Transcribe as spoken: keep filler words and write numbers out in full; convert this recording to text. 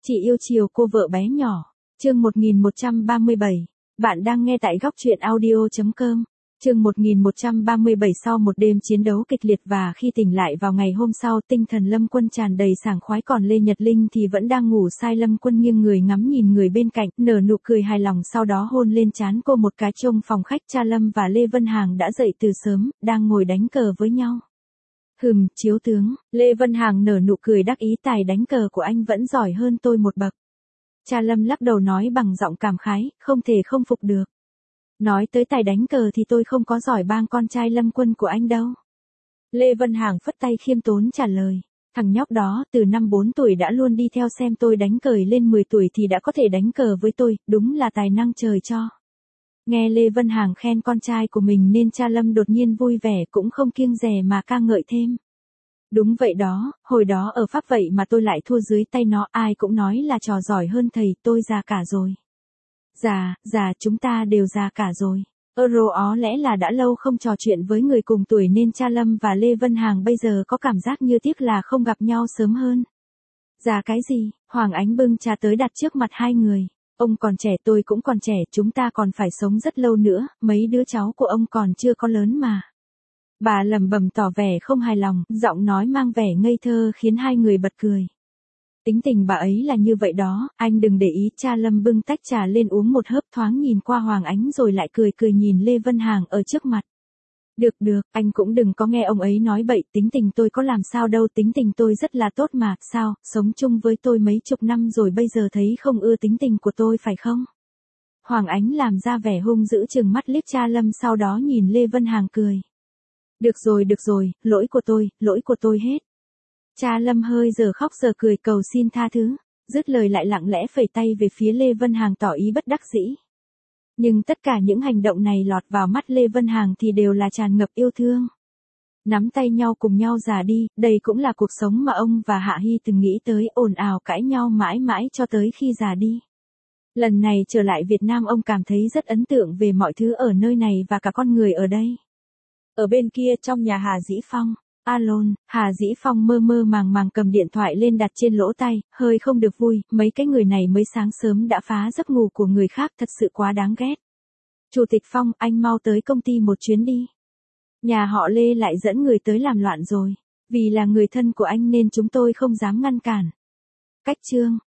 Chị yêu chiều cô vợ bé nhỏ. Chương một nghìn một trăm ba mươi bảy. Bạn đang nghe tại góc truyện audio chấm com. Chương một nghìn một trăm ba mươi bảy. Sau một đêm chiến đấu kịch liệt và khi tỉnh lại vào ngày hôm sau, tinh thần Lâm Quân tràn đầy sảng khoái, còn Lê Nhật Linh thì vẫn đang ngủ say. Lâm Quân nghiêng người ngắm nhìn người bên cạnh, nở nụ cười hài lòng, sau đó hôn lên trán cô một cái. Trong phòng khách, cha Lâm và Lê Vân Hàng đã dậy từ sớm, đang ngồi đánh cờ với nhau. Hừm, chiếu tướng, Lê Vân Hàng nở nụ cười đắc ý, tài đánh cờ của anh vẫn giỏi hơn tôi một bậc. Cha Lâm lắc đầu nói bằng giọng cảm khái, không thể không phục được. Nói tới tài đánh cờ thì tôi không có giỏi bằng con trai Lâm Quân của anh đâu. Lê Vân Hàng phất tay khiêm tốn trả lời. Thằng nhóc đó từ năm bốn tuổi đã luôn đi theo xem tôi đánh cờ, lên mười tuổi thì đã có thể đánh cờ với tôi, đúng là tài năng trời cho. Nghe Lê Vân Hàng khen con trai của mình nên cha Lâm đột nhiên vui vẻ, cũng không kiêng dè mà ca ngợi thêm. Đúng vậy đó, hồi đó ở Pháp vậy mà tôi lại thua dưới tay nó, ai cũng nói là trò giỏi hơn thầy, tôi già cả rồi. Già, già, chúng ta đều già cả rồi. Euro ó lẽ là đã lâu không trò chuyện với người cùng tuổi nên cha Lâm và Lê Vân Hàng bây giờ có cảm giác như tiếc là không gặp nhau sớm hơn. Già cái gì? Hoàng Ánh bưng trà tới đặt trước mặt hai người. Ông còn trẻ, tôi cũng còn trẻ, chúng ta còn phải sống rất lâu nữa, mấy đứa cháu của ông còn chưa có lớn mà. Bà lẩm bẩm tỏ vẻ không hài lòng, giọng nói mang vẻ ngây thơ khiến hai người bật cười. Tính tình bà ấy là như vậy đó, anh đừng để ý. Cha Lâm bưng tách trà lên uống một hớp, thoáng nhìn qua Hoàng Ánh rồi lại cười cười nhìn Lê Vân Hàng ở trước mặt. Được được, anh cũng đừng có nghe ông ấy nói bậy, tính tình tôi có làm sao đâu, tính tình tôi rất là tốt mà, sao, sống chung với tôi mấy chục năm rồi bây giờ thấy không ưa tính tình của tôi phải không? Hoàng Ánh làm ra vẻ hung dữ trừng mắt liếc cha Lâm, sau đó nhìn Lê Vân Hàng cười. Được rồi được rồi, lỗi của tôi, lỗi của tôi hết. Cha Lâm hơi giờ khóc giờ cười cầu xin tha thứ, dứt lời lại lặng lẽ phẩy tay về phía Lê Vân Hàng tỏ ý bất đắc dĩ. Nhưng tất cả những hành động này lọt vào mắt Lê Vân Hàng thì đều là tràn ngập yêu thương. Nắm tay nhau cùng nhau già đi, đây cũng là cuộc sống mà ông và Hạ Hy từng nghĩ tới, ồn ào cãi nhau mãi mãi cho tới khi già đi. Lần này trở lại Việt Nam, ông cảm thấy rất ấn tượng về mọi thứ ở nơi này và cả con người ở đây. Ở bên kia trong nhà Hà Dĩ Phong, Alon, Hà Dĩ Phong mơ mơ màng màng cầm điện thoại lên đặt trên lỗ tai, hơi không được vui, mấy cái người này mới sáng sớm đã phá giấc ngủ của người khác, thật sự quá đáng ghét. Chủ tịch Phong, anh mau tới công ty một chuyến đi. Nhà họ Lê lại dẫn người tới làm loạn rồi, vì là người thân của anh nên chúng tôi không dám ngăn cản. Cách chương,